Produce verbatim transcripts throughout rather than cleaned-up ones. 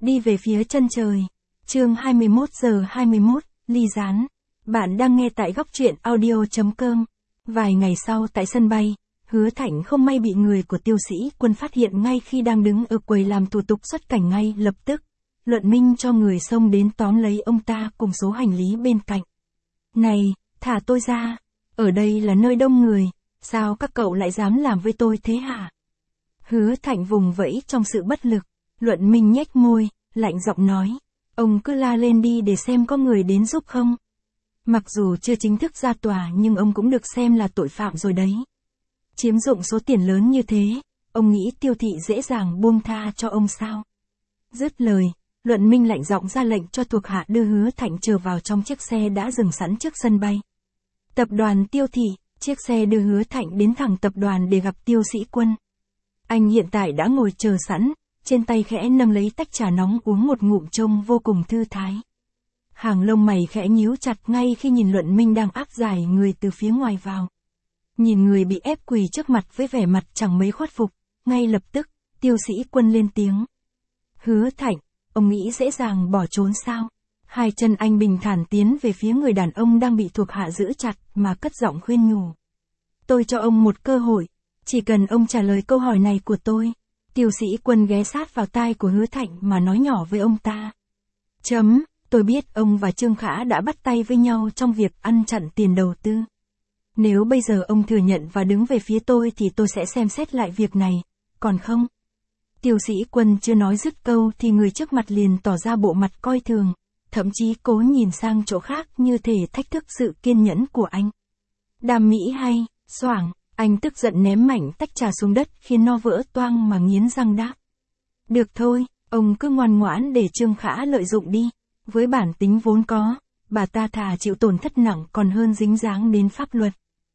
đi về phía chân trời. Chương hai mươi mốt giờ hai mươi mốt, ly gián. Bạn đang nghe tại góc truyện audio chấm com. Vài ngày sau tại sân bay, Hứa Thạnh không may bị người của Tiêu Sĩ Quân phát hiện ngay khi đang đứng ở quầy làm thủ tục xuất cảnh. Ngay lập tức, Luận Minh cho người xông đến tóm lấy ông ta cùng số hành lý bên cạnh. Này, thả tôi ra, ở đây là nơi đông người, sao các cậu lại dám làm với tôi thế hả? Hứa Thạnh vùng vẫy trong sự bất lực. Luận Minh nhếch môi, lạnh giọng nói, ông cứ la lên đi để xem có người đến giúp không. Mặc dù chưa chính thức ra tòa nhưng ông cũng được xem là tội phạm rồi đấy. Chiếm dụng số tiền lớn như thế, ông nghĩ Tiêu thị dễ dàng buông tha cho ông sao? Dứt lời, Luận Minh lạnh giọng ra lệnh cho thuộc hạ đưa Hứa Thạnh trở vào trong chiếc xe đã dừng sẵn trước sân bay. Tập đoàn Tiêu thị, chiếc xe đưa Hứa Thạnh đến thẳng tập đoàn để gặp Tiêu Sĩ Quân. Anh hiện tại đã ngồi chờ sẵn, trên tay khẽ nâng lấy tách trà nóng uống một ngụm trông vô cùng thư thái. Hàng lông mày khẽ nhíu chặt ngay khi nhìn Luận Minh đang áp giải người từ phía ngoài vào. Nhìn người bị ép quỳ trước mặt với vẻ mặt chẳng mấy khuất phục, ngay lập tức, Tiêu Sĩ Quân lên tiếng. Hứa Thạnh, ông nghĩ dễ dàng bỏ trốn sao? Hai chân anh bình thản tiến về phía người đàn ông đang bị thuộc hạ giữ chặt mà cất giọng khuyên nhủ. Tôi cho ông một cơ hội, chỉ cần ông trả lời câu hỏi này của tôi. Tiêu Sĩ Quân ghé sát vào tai của Hứa Thạnh mà nói nhỏ với ông ta. Chấm, tôi biết ông và Trương Khả đã bắt tay với nhau trong việc ăn chặn tiền đầu tư. Nếu bây giờ ông thừa nhận và đứng về phía tôi thì tôi sẽ xem xét lại việc này, còn không? Tiêu Sĩ Quân chưa nói dứt câu thì người trước mặt liền tỏ ra bộ mặt coi thường, thậm chí cố nhìn sang chỗ khác như thể thách thức sự kiên nhẫn của anh. Đam mỹ hay, xoảng, anh tức giận ném mảnh tách trà xuống đất khiến nó vỡ toang mà nghiến răng đáp. Được thôi, ông cứ ngoan ngoãn để Trương Khả lợi dụng đi, với bản tính vốn có, bà ta thà chịu tổn thất nặng còn hơn dính dáng đến pháp luật.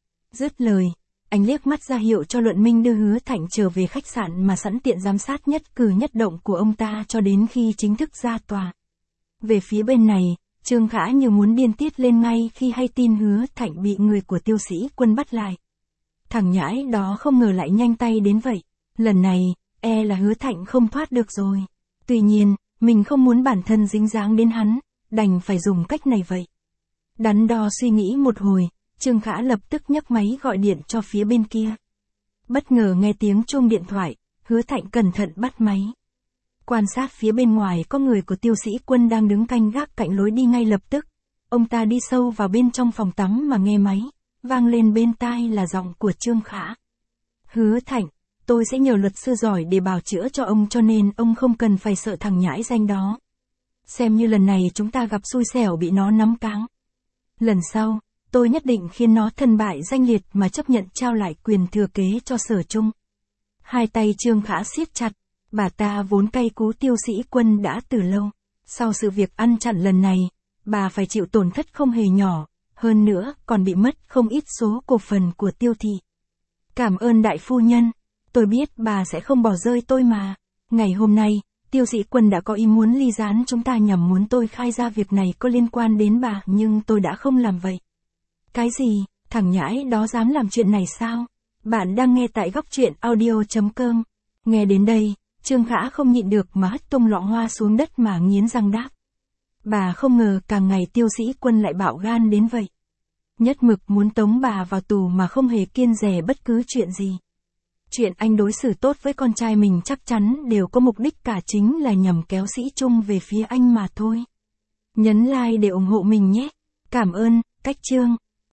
Dứt lời, anh liếc mắt ra hiệu cho Luận Minh đưa Hứa Thạnh trở về khách sạn mà sẵn tiện giám sát nhất cử nhất động của ông ta cho đến khi chính thức ra tòa. Về phía bên này, Trương Khả như muốn điên tiết lên ngay khi hay tin Hứa Thạnh bị người của Tiêu Sĩ Quân bắt lại. Thằng nhãi đó không ngờ lại nhanh tay đến vậy, lần này, e là Hứa Thạnh không thoát được rồi. Tuy nhiên, mình không muốn bản thân dính dáng đến hắn, đành phải dùng cách này vậy. Đắn đo suy nghĩ một hồi, Trương Khả lập tức nhấc máy gọi điện cho phía bên kia. Bất ngờ nghe tiếng chuông điện thoại, Hứa Thạnh cẩn thận bắt máy. Quan sát phía bên ngoài có người của Tiêu Sĩ Quân đang đứng canh gác cạnh lối đi. Ngay lập tức, ông ta đi sâu vào bên trong phòng tắm mà nghe máy, vang lên bên tai là giọng của Trương Khả. Hứa Thạnh, tôi sẽ nhờ luật sư giỏi để bào chữa cho ông cho nên ông không cần phải sợ thằng nhãi danh đó. Xem như lần này chúng ta gặp xui xẻo bị nó nắm cáng. Lần sau, tôi nhất định khiến nó thân bại danh liệt mà chấp nhận trao lại quyền thừa kế cho Sở Trung. Hai tay Trương Khả siết chặt, bà ta vốn cay cú Tiêu Sĩ Quân đã từ lâu. Sau sự việc ăn chặn lần này, bà phải chịu tổn thất không hề nhỏ, hơn nữa còn bị mất không ít số cổ phần của Tiêu thị. Cảm ơn đại phu nhân, tôi biết bà sẽ không bỏ rơi tôi mà. Ngày hôm nay, Tiêu Sĩ Quân đã có ý muốn ly gián chúng ta nhằm muốn tôi khai ra việc này có liên quan đến bà nhưng tôi đã không làm vậy. Cái gì, thằng nhãi đó dám làm chuyện này sao? Bạn đang nghe tại góc truyện audio chấm com. Nghe đến đây, Trương Khả không nhịn được mà hất tung lọ hoa xuống đất mà nghiến răng đáp. Bà không ngờ càng ngày Tiêu Sĩ Quân lại bạo gan đến vậy. Nhất mực muốn tống bà vào tù mà không hề kiêng dè bất cứ chuyện gì. Chuyện anh đối xử tốt với con trai mình chắc chắn đều có mục đích cả chính là nhằm kéo Sĩ Trung về phía anh mà thôi. Nhấn like để ủng hộ mình nhé. Cảm ơn, cách chương.